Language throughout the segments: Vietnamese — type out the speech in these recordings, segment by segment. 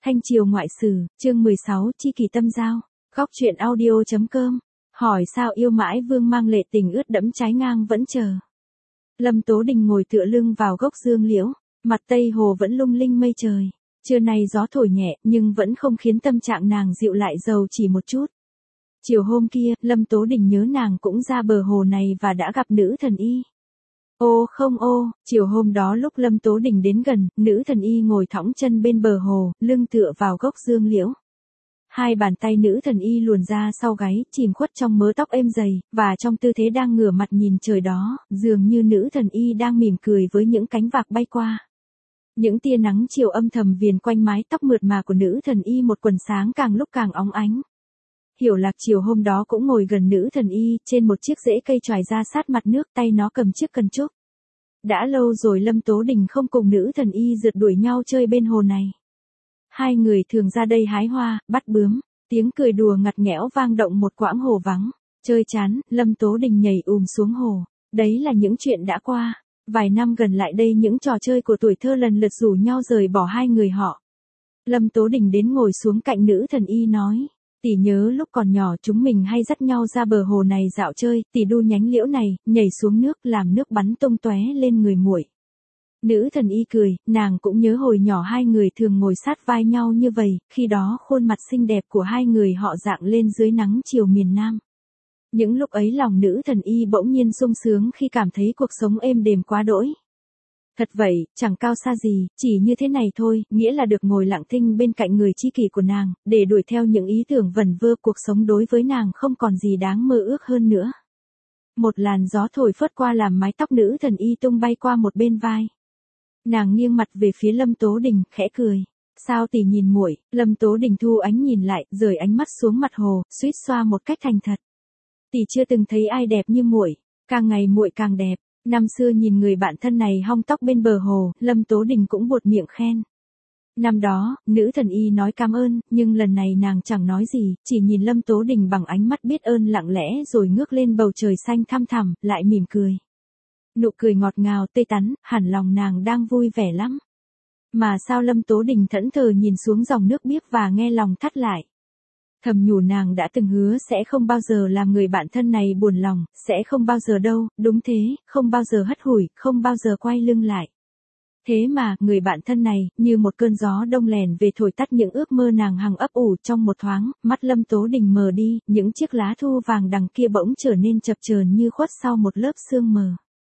Thanh Triều Ngoại Sử, chương 16, Chi Kỷ Tâm Giao, Góc truyện audio.com, hỏi sao yêu mãi vương mang lệ tình ướt đẫm trái ngang vẫn chờ. Lâm Tố Đình ngồi tựa lưng vào gốc dương liễu, mặt tây hồ vẫn lung linh mây trời. Trưa nay gió thổi nhẹ nhưng vẫn không khiến tâm trạng nàng dịu lại dầu chỉ một chút. Chiều hôm kia, Lâm Tố Đình nhớ nàng cũng ra bờ hồ này và đã gặp nữ thần y. Ô không ô, chiều hôm đó lúc Lâm Tố Đình đến gần, nữ thần y ngồi thõng chân bên bờ hồ, lưng tựa vào gốc dương liễu. Hai bàn tay nữ thần y luồn ra sau gáy, chìm khuất trong mớ tóc êm dày, và trong tư thế đang ngửa mặt nhìn trời đó, dường như nữ thần y đang mỉm cười với những cánh vạc bay qua. Những tia nắng chiều âm thầm viền quanh mái tóc mượt mà của nữ thần y một quần sáng càng lúc càng óng ánh. Hiểu Lạc chiều hôm đó cũng ngồi gần nữ thần y, trên một chiếc rễ cây choài ra sát mặt nước, tay nó cầm chiếc cần trúc. Đã lâu rồi Lâm Tố Đình không cùng nữ thần y rượt đuổi nhau chơi bên hồ này. Hai người thường ra đây hái hoa, bắt bướm, tiếng cười đùa ngặt nghẽo vang động một quãng hồ vắng. Chơi chán, Lâm Tố Đình nhảy xuống hồ. Đấy là những chuyện đã qua. Vài năm gần lại đây những trò chơi của tuổi thơ lần lượt rủ nhau rời bỏ hai người họ. Lâm Tố Đình đến ngồi xuống cạnh nữ thần y nói. Tỷ nhớ lúc còn nhỏ chúng mình hay dắt nhau ra bờ hồ này dạo chơi, tỷ đu nhánh liễu này, nhảy xuống nước làm nước bắn tung tóe lên người muội. Nữ thần y cười, nàng cũng nhớ hồi nhỏ hai người thường ngồi sát vai nhau như vậy, khi đó khuôn mặt xinh đẹp của hai người họ rạng lên dưới nắng chiều miền Nam. Những lúc ấy lòng nữ thần y bỗng nhiên sung sướng khi cảm thấy cuộc sống êm đềm quá đỗi. Thật vậy, chẳng cao xa gì, chỉ như thế này thôi, nghĩa là được ngồi lặng thinh bên cạnh người tri kỷ của nàng, để đuổi theo những ý tưởng vẩn vơ cuộc sống đối với nàng không còn gì đáng mơ ước hơn nữa. Một làn gió thổi phất qua làm mái tóc nữ thần y tung bay qua một bên vai. Nàng nghiêng mặt về phía Lâm Tố Đình, khẽ cười. Sao tỷ nhìn muội? Lâm Tố Đình thu ánh nhìn lại, rời ánh mắt xuống mặt hồ, suýt xoa một cách thành thật. Tỷ chưa từng thấy ai đẹp như muội, càng ngày muội càng đẹp. Năm xưa nhìn người bạn thân này hong tóc bên bờ hồ, Lâm Tố Đình cũng buột miệng khen. Năm đó, nữ thần y nói cảm ơn, nhưng lần này nàng chẳng nói gì, chỉ nhìn Lâm Tố Đình bằng ánh mắt biết ơn lặng lẽ rồi ngước lên bầu trời xanh thăm thẳm, lại mỉm cười. Nụ cười ngọt ngào tươi tắn, hẳn lòng nàng đang vui vẻ lắm. Mà sao Lâm Tố Đình thẫn thờ nhìn xuống dòng nước biếc và nghe lòng thắt lại. Thầm nhủ nàng đã từng hứa sẽ không bao giờ làm người bạn thân này buồn lòng, sẽ không bao giờ đâu, đúng thế, không bao giờ hất hủi, không bao giờ quay lưng lại. Thế mà, người bạn thân này, như một cơn gió đông lèn về thổi tắt những ước mơ nàng hằng ấp ủ trong một thoáng, mắt Lâm Tố Đình mờ đi, những chiếc lá thu vàng đằng kia bỗng trở nên chập chờn như khuất sau một lớp sương mờ.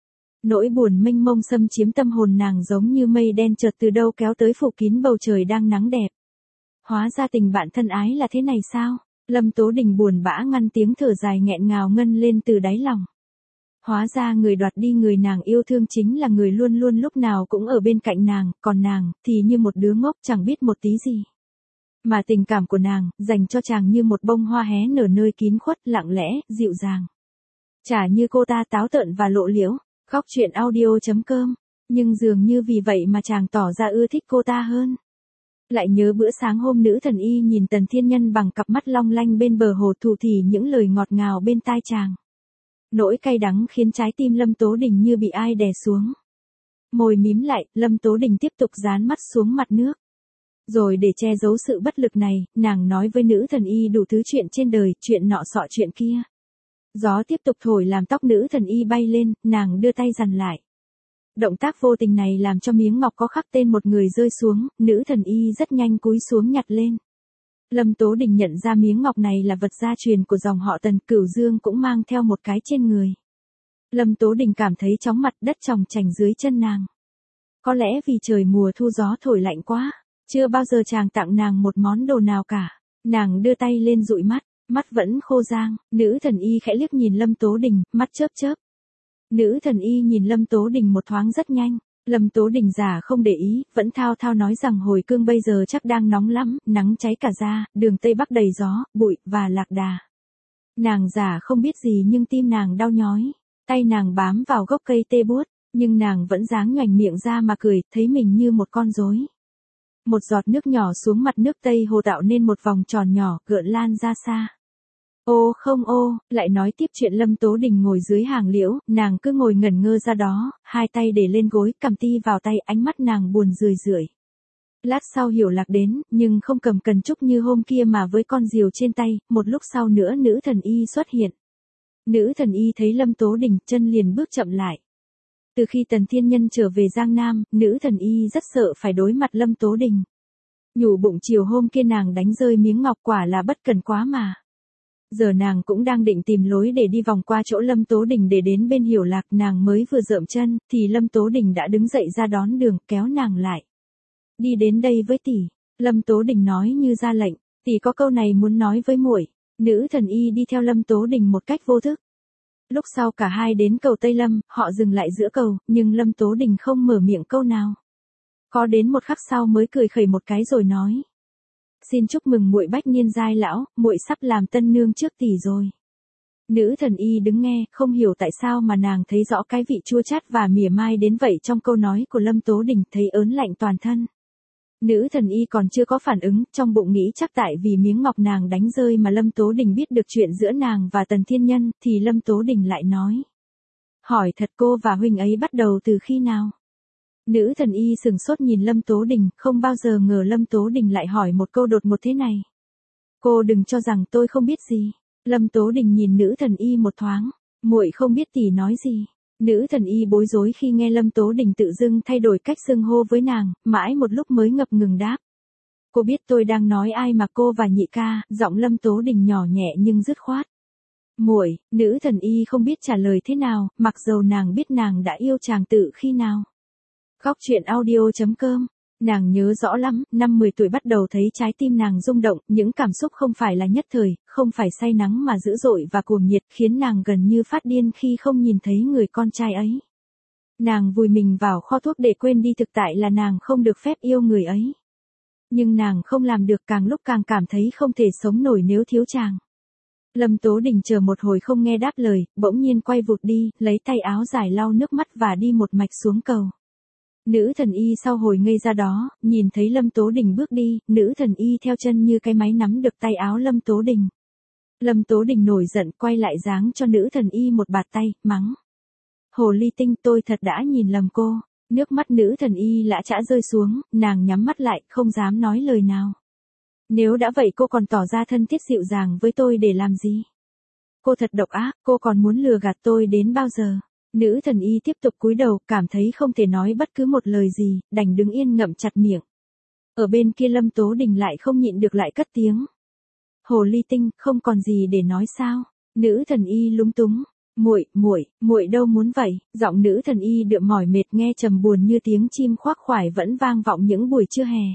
Nỗi buồn mênh mông xâm chiếm tâm hồn nàng giống như mây đen chợt từ đâu kéo tới phủ kín bầu trời đang nắng đẹp. Hóa ra tình bạn thân ái là thế này sao? Lâm Tố Đình buồn bã ngăn tiếng thở dài nghẹn ngào ngân lên từ đáy lòng. Hóa ra người đoạt đi người nàng yêu thương chính là người luôn luôn lúc nào cũng ở bên cạnh nàng, còn nàng thì như một đứa ngốc chẳng biết một tí gì. Mà tình cảm của nàng dành cho chàng như một bông hoa hé nở nơi kín khuất, lặng lẽ, dịu dàng. Chả như cô ta táo tợn và lộ liễu. Góc truyện audio.com, nhưng dường như vì vậy mà chàng tỏ ra ưa thích cô ta hơn. Lại nhớ bữa sáng hôm nữ thần y nhìn Tần Thiên Nhân bằng cặp mắt long lanh bên bờ hồ thủ thỉ những lời ngọt ngào bên tai chàng. Nỗi cay đắng khiến trái tim Lâm Tố Đình như bị ai đè xuống. Môi mím lại, Lâm Tố Đình tiếp tục dán mắt xuống mặt nước. Rồi để che giấu sự bất lực này, nàng nói với nữ thần y đủ thứ chuyện trên đời, chuyện nọ sọ chuyện kia. Gió tiếp tục thổi làm tóc nữ thần y bay lên, nàng đưa tay giằn lại. Động tác vô tình này làm cho miếng ngọc có khắc tên một người rơi xuống, nữ thần y rất nhanh cúi xuống nhặt lên. Lâm Tố Đình nhận ra miếng ngọc này là vật gia truyền của dòng họ Tần, Cửu Dương cũng mang theo một cái trên người. Lâm Tố Đình cảm thấy chóng mặt, đất tròng trành dưới chân nàng. Có lẽ vì trời mùa thu gió thổi lạnh quá, chưa bao giờ chàng tặng nàng một món đồ nào cả. Nàng đưa tay lên dụi mắt. Mắt vẫn khô rang, nữ thần y khẽ liếc nhìn Lâm Tố Đình, mắt chớp chớp. Nữ thần y nhìn Lâm Tố Đình một thoáng rất nhanh, Lâm Tố Đình giả không để ý, vẫn thao thao nói rằng hồi cương bây giờ chắc đang nóng lắm, nắng cháy cả da, đường Tây Bắc đầy gió, bụi, và lạc đà. Nàng giả không biết gì nhưng tim nàng đau nhói, tay nàng bám vào gốc cây tê buốt, nhưng nàng vẫn dáng nhoẻn miệng ra mà cười, thấy mình như một con rối. Một giọt nước nhỏ xuống mặt nước Tây Hồ tạo nên một vòng tròn nhỏ, gợn lan ra xa. Ô không ô, lại nói tiếp chuyện Lâm Tố Đình ngồi dưới hàng liễu, nàng cứ ngồi ngẩn ngơ ra đó, hai tay để lên gối, cầm ti vào tay, ánh mắt nàng buồn rười rượi. Lát sau Hiểu Lạc đến, nhưng không cầm cần trúc như hôm kia mà với con diều trên tay, một lúc sau nữa nữ thần y xuất hiện. Nữ thần y thấy Lâm Tố Đình, chân liền bước chậm lại. Từ khi Tần Thiên Nhân trở về Giang Nam, nữ thần y rất sợ phải đối mặt Lâm Tố Đình. Nhủ bụng chiều hôm kia nàng đánh rơi miếng ngọc quả là bất cần quá mà. Giờ nàng cũng đang định tìm lối để đi vòng qua chỗ Lâm Tố Đình để đến bên Hiểu Lạc, nàng mới vừa dợm chân, thì Lâm Tố Đình đã đứng dậy ra đón đường, kéo nàng lại. Đi đến đây với tỷ, Lâm Tố Đình nói như ra lệnh, tỷ có câu này muốn nói với muội. Nữ thần y đi theo Lâm Tố Đình một cách vô thức. Lúc sau cả hai đến cầu Tây Lâm, họ dừng lại giữa cầu, nhưng Lâm Tố Đình không mở miệng câu nào. Có đến một khắc sau mới cười khẩy một cái rồi nói: "Xin chúc mừng muội bách niên giai lão, muội sắp làm tân nương trước tỷ rồi." Nữ thần y đứng nghe, không hiểu tại sao mà nàng thấy rõ cái vị chua chát và mỉa mai đến vậy trong câu nói của Lâm Tố Đình, thấy ớn lạnh toàn thân. Nữ thần y còn chưa có phản ứng, trong bụng nghĩ chắc tại vì miếng ngọc nàng đánh rơi mà Lâm Tố Đình biết được chuyện giữa nàng và Tần Thiên Nhân, thì Lâm Tố Đình lại nói: "Hỏi thật cô và huynh ấy bắt đầu từ khi nào?" Nữ thần y sừng sốt nhìn Lâm Tố Đình, không bao giờ ngờ Lâm Tố Đình lại hỏi một câu đột ngột thế này. "Cô đừng cho rằng tôi không biết gì." Lâm Tố Đình nhìn nữ thần y một thoáng, "Muội không biết tỷ nói gì." Nữ thần y bối rối khi nghe Lâm Tố Đình tự dưng thay đổi cách xưng hô với nàng, mãi một lúc mới ngập ngừng đáp: "Cô biết tôi đang nói ai mà cô và nhị ca?" Giọng Lâm Tố Đình nhỏ nhẹ nhưng dứt khoát. "Muội." Nữ thần y không biết trả lời thế nào, mặc dầu nàng biết nàng đã yêu chàng tự khi nào. Góc truyện audio.com. Nàng nhớ rõ lắm, năm 10 tuổi bắt đầu thấy trái tim nàng rung động, những cảm xúc không phải là nhất thời, không phải say nắng mà dữ dội và cuồng nhiệt, khiến nàng gần như phát điên khi không nhìn thấy người con trai ấy. Nàng vùi mình vào kho thuốc để quên đi thực tại là nàng không được phép yêu người ấy. Nhưng nàng không làm được, càng lúc càng cảm thấy không thể sống nổi nếu thiếu chàng. Lâm Tố Đình chờ một hồi không nghe đáp lời, bỗng nhiên quay vụt đi, lấy tay áo dài lau nước mắt và đi một mạch xuống cầu. Nữ thần y sau hồi ngây ra đó, nhìn thấy Lâm Tố Đình bước đi, nữ thần y theo chân như cái máy nắm được tay áo Lâm Tố Đình. Lâm Tố Đình nổi giận quay lại giáng cho nữ thần y một bạt tay, mắng: "Hồ ly tinh, tôi thật đã nhìn lầm cô." Nước mắt nữ thần y lã chã rơi xuống, nàng nhắm mắt lại, không dám nói lời nào. "Nếu đã vậy cô còn tỏ ra thân thiết dịu dàng với tôi để làm gì? Cô thật độc ác, cô còn muốn lừa gạt tôi đến bao giờ?" Nữ thần y tiếp tục cúi đầu, cảm thấy không thể nói bất cứ một lời gì, đành đứng yên ngậm chặt miệng. Ở bên kia Lâm Tố Đình lại không nhịn được lại cất tiếng: "Hồ ly tinh, không còn gì để nói sao?" Nữ thần y lúng túng: Muội đâu muốn vậy." Giọng nữ thần y đượm mỏi mệt nghe trầm buồn như tiếng chim khoác khoải vẫn vang vọng những buổi trưa hè.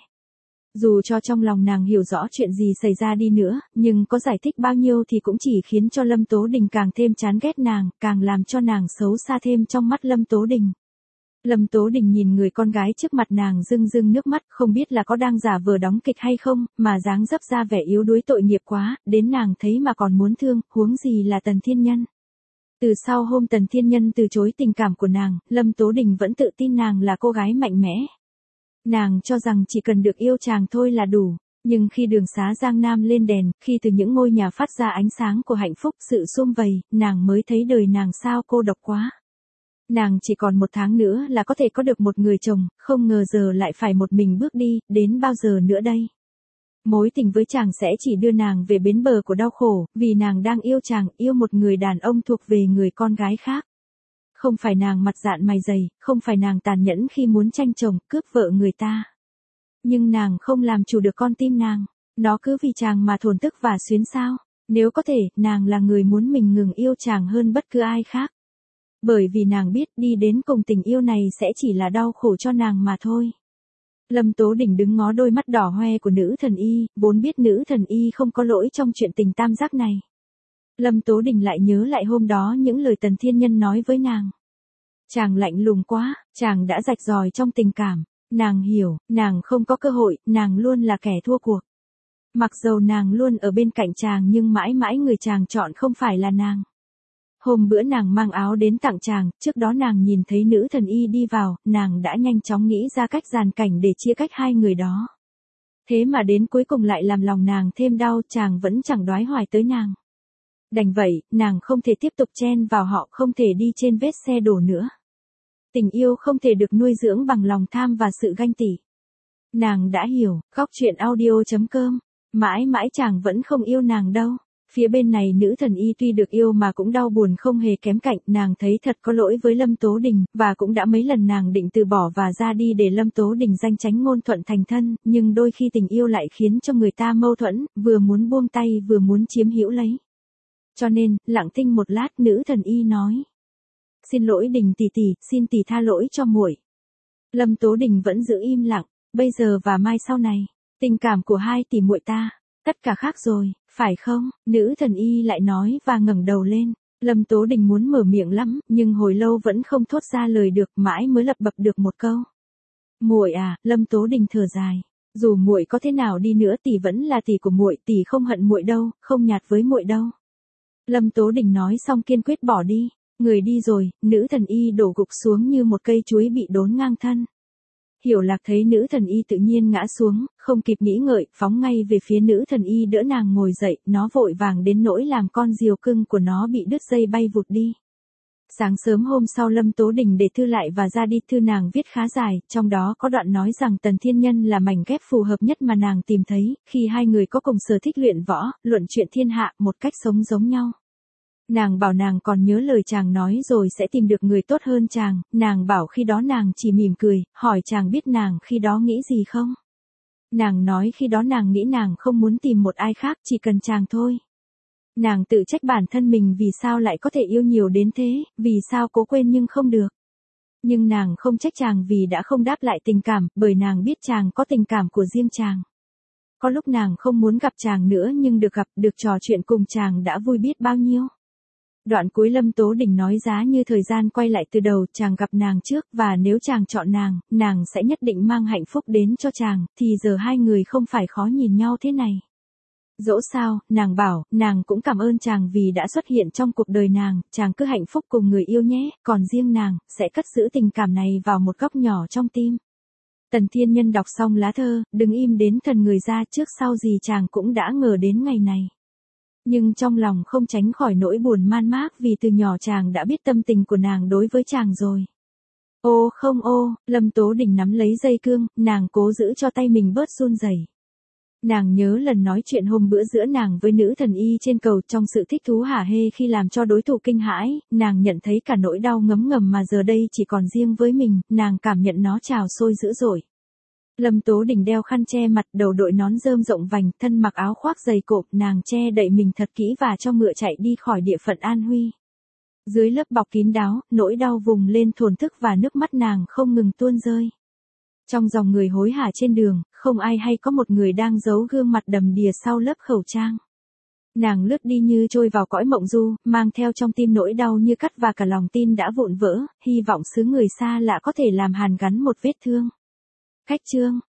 Dù cho trong lòng nàng hiểu rõ chuyện gì xảy ra đi nữa, nhưng có giải thích bao nhiêu thì cũng chỉ khiến cho Lâm Tố Đình càng thêm chán ghét nàng, càng làm cho nàng xấu xa thêm trong mắt Lâm Tố Đình. Lâm Tố Đình nhìn người con gái trước mặt nàng rưng rưng nước mắt, không biết là có đang giả vờ đóng kịch hay không, mà dáng dấp ra vẻ yếu đuối tội nghiệp quá, đến nàng thấy mà còn muốn thương, huống gì là Tần Thiên Nhân. Từ sau hôm Tần Thiên Nhân từ chối tình cảm của nàng, Lâm Tố Đình vẫn tự tin nàng là cô gái mạnh mẽ. Nàng cho rằng chỉ cần được yêu chàng thôi là đủ, nhưng khi đường xá Giang Nam lên đèn, khi từ những ngôi nhà phát ra ánh sáng của hạnh phúc sự sum vầy, nàng mới thấy đời nàng sao cô độc quá. Nàng chỉ còn 1 tháng nữa là có thể có được một người chồng, không ngờ giờ lại phải một mình bước đi, đến bao giờ nữa đây? Mối tình với chàng sẽ chỉ đưa nàng về bến bờ của đau khổ, vì nàng đang yêu chàng, yêu một người đàn ông thuộc về người con gái khác. Không phải nàng mặt dạn mày dày, không phải nàng tàn nhẫn khi muốn tranh chồng, cướp vợ người ta. Nhưng nàng không làm chủ được con tim nàng, nó cứ vì chàng mà thổn thức và xuyến xao. Nếu có thể, nàng là người muốn mình ngừng yêu chàng hơn bất cứ ai khác. Bởi vì nàng biết đi đến cùng tình yêu này sẽ chỉ là đau khổ cho nàng mà thôi. Lâm Tố Đình đứng ngó đôi mắt đỏ hoe của nữ thần y, vốn biết nữ thần y không có lỗi trong chuyện tình tam giác này. Lâm Tố Đình lại nhớ lại hôm đó những lời Tần Thiên Nhân nói với nàng. Chàng lạnh lùng quá, chàng đã rạch ròi trong tình cảm. Nàng hiểu, nàng không có cơ hội, nàng luôn là kẻ thua cuộc. Mặc dầu nàng luôn ở bên cạnh chàng nhưng mãi mãi người chàng chọn không phải là nàng. Hôm bữa nàng mang áo đến tặng chàng, trước đó nàng nhìn thấy nữ thần y đi vào, nàng đã nhanh chóng nghĩ ra cách dàn cảnh để chia cách hai người đó. Thế mà đến cuối cùng lại làm lòng nàng thêm đau, chàng vẫn chẳng đoái hoài tới nàng. Đành vậy, nàng không thể tiếp tục chen vào họ, không thể đi trên vết xe đổ nữa. Tình yêu không thể được nuôi dưỡng bằng lòng tham và sự ganh tị. Nàng đã hiểu, Góc Chuyện Audio.com. Mãi mãi chàng vẫn không yêu nàng đâu. Phía bên này nữ thần y tuy được yêu mà cũng đau buồn không hề kém cạnh, nàng thấy thật có lỗi với Lâm Tố Đình, và cũng đã mấy lần nàng định từ bỏ và ra đi để Lâm Tố Đình danh chánh ngôn thuận thành thân, nhưng đôi khi tình yêu lại khiến cho người ta mâu thuẫn, vừa muốn buông tay vừa muốn chiếm hữu lấy. Cho nên, lặng thinh một lát nữ thần y nói. Xin lỗi Đình tỷ tỷ, xin tỷ tha lỗi cho muội. Lâm Tố Đình vẫn giữ im lặng, bây giờ và mai sau này, tình cảm của hai tỷ muội ta, tất cả khác rồi, phải không? Nữ thần y lại nói và ngẩng đầu lên. Lâm Tố Đình muốn mở miệng lắm, nhưng hồi lâu vẫn không thốt ra lời được, mãi mới lập bập được một câu. Muội à, Lâm Tố Đình thở dài. Dù muội có thế nào đi nữa tỷ vẫn là tỷ của muội, tỷ không hận muội đâu, không nhạt với muội đâu. Lâm Tố Đình nói xong kiên quyết bỏ đi. Người đi rồi, nữ thần y đổ gục xuống như một cây chuối bị đốn ngang thân. Hiểu Lạc thấy nữ thần y tự nhiên ngã xuống, không kịp nghĩ ngợi, phóng ngay về phía nữ thần y đỡ nàng ngồi dậy, nó vội vàng đến nỗi làm con diều cưng của nó bị đứt dây bay vụt đi. Sáng sớm hôm sau Lâm Tố Đình để thư lại và ra đi, thư nàng viết khá dài, trong đó có đoạn nói rằng Tần Thiên Nhân là mảnh ghép phù hợp nhất mà nàng tìm thấy, khi hai người có cùng sở thích luyện võ, luận chuyện thiên hạ, một cách sống giống nhau. Nàng bảo nàng còn nhớ lời chàng nói rồi sẽ tìm được người tốt hơn chàng, nàng bảo khi đó nàng chỉ mỉm cười, hỏi chàng biết nàng khi đó nghĩ gì không? Nàng nói khi đó nàng nghĩ nàng không muốn tìm một ai khác, chỉ cần chàng thôi. Nàng tự trách bản thân mình vì sao lại có thể yêu nhiều đến thế, vì sao cố quên nhưng không được. Nhưng nàng không trách chàng vì đã không đáp lại tình cảm, bởi nàng biết chàng có tình cảm của riêng chàng. Có lúc nàng không muốn gặp chàng nữa nhưng được gặp, được trò chuyện cùng chàng đã vui biết bao nhiêu. Đoạn cuối Lâm Tố Đình nói giá như thời gian quay lại từ đầu, chàng gặp nàng trước và nếu chàng chọn nàng sẽ nhất định mang hạnh phúc đến cho chàng, thì giờ hai người không phải khó nhìn nhau thế này. Dẫu sao, nàng bảo, nàng cũng cảm ơn chàng vì đã xuất hiện trong cuộc đời nàng, chàng cứ hạnh phúc cùng người yêu nhé, còn riêng nàng, sẽ cất giữ tình cảm này vào một góc nhỏ trong tim. Tần Thiên Nhân đọc xong lá thơ, đứng im đến thần người ra, trước sau gì chàng cũng đã ngờ đến ngày này. Nhưng trong lòng không tránh khỏi nỗi buồn man mác vì từ nhỏ chàng đã biết tâm tình của nàng đối với chàng rồi. Ô không ô, Lâm Tố Đình nắm lấy dây cương, nàng cố giữ cho tay mình bớt run rẩy. Nàng nhớ lần nói chuyện hôm bữa giữa nàng với nữ thần y trên cầu, trong sự thích thú hả hê khi làm cho đối thủ kinh hãi, nàng nhận thấy cả nỗi đau ngấm ngầm mà giờ đây chỉ còn riêng với mình, nàng cảm nhận nó trào sôi dữ dội. Lâm Tố Đình đeo khăn che mặt, đầu đội nón rơm rộng vành, thân mặc áo khoác dày cộp, nàng che đậy mình thật kỹ và cho ngựa chạy đi khỏi địa phận An Huy. Dưới lớp bọc kín đáo, nỗi đau vùng lên thổn thức và nước mắt nàng không ngừng tuôn rơi. Trong dòng người hối hả trên đường, không ai hay có một người đang giấu gương mặt đầm đìa sau lớp khẩu trang. Nàng lướt đi như trôi vào cõi mộng du, mang theo trong tim nỗi đau như cắt và cả lòng tin đã vụn vỡ, hy vọng xứ người xa lạ có thể làm hàn gắn một vết thương. Khách chương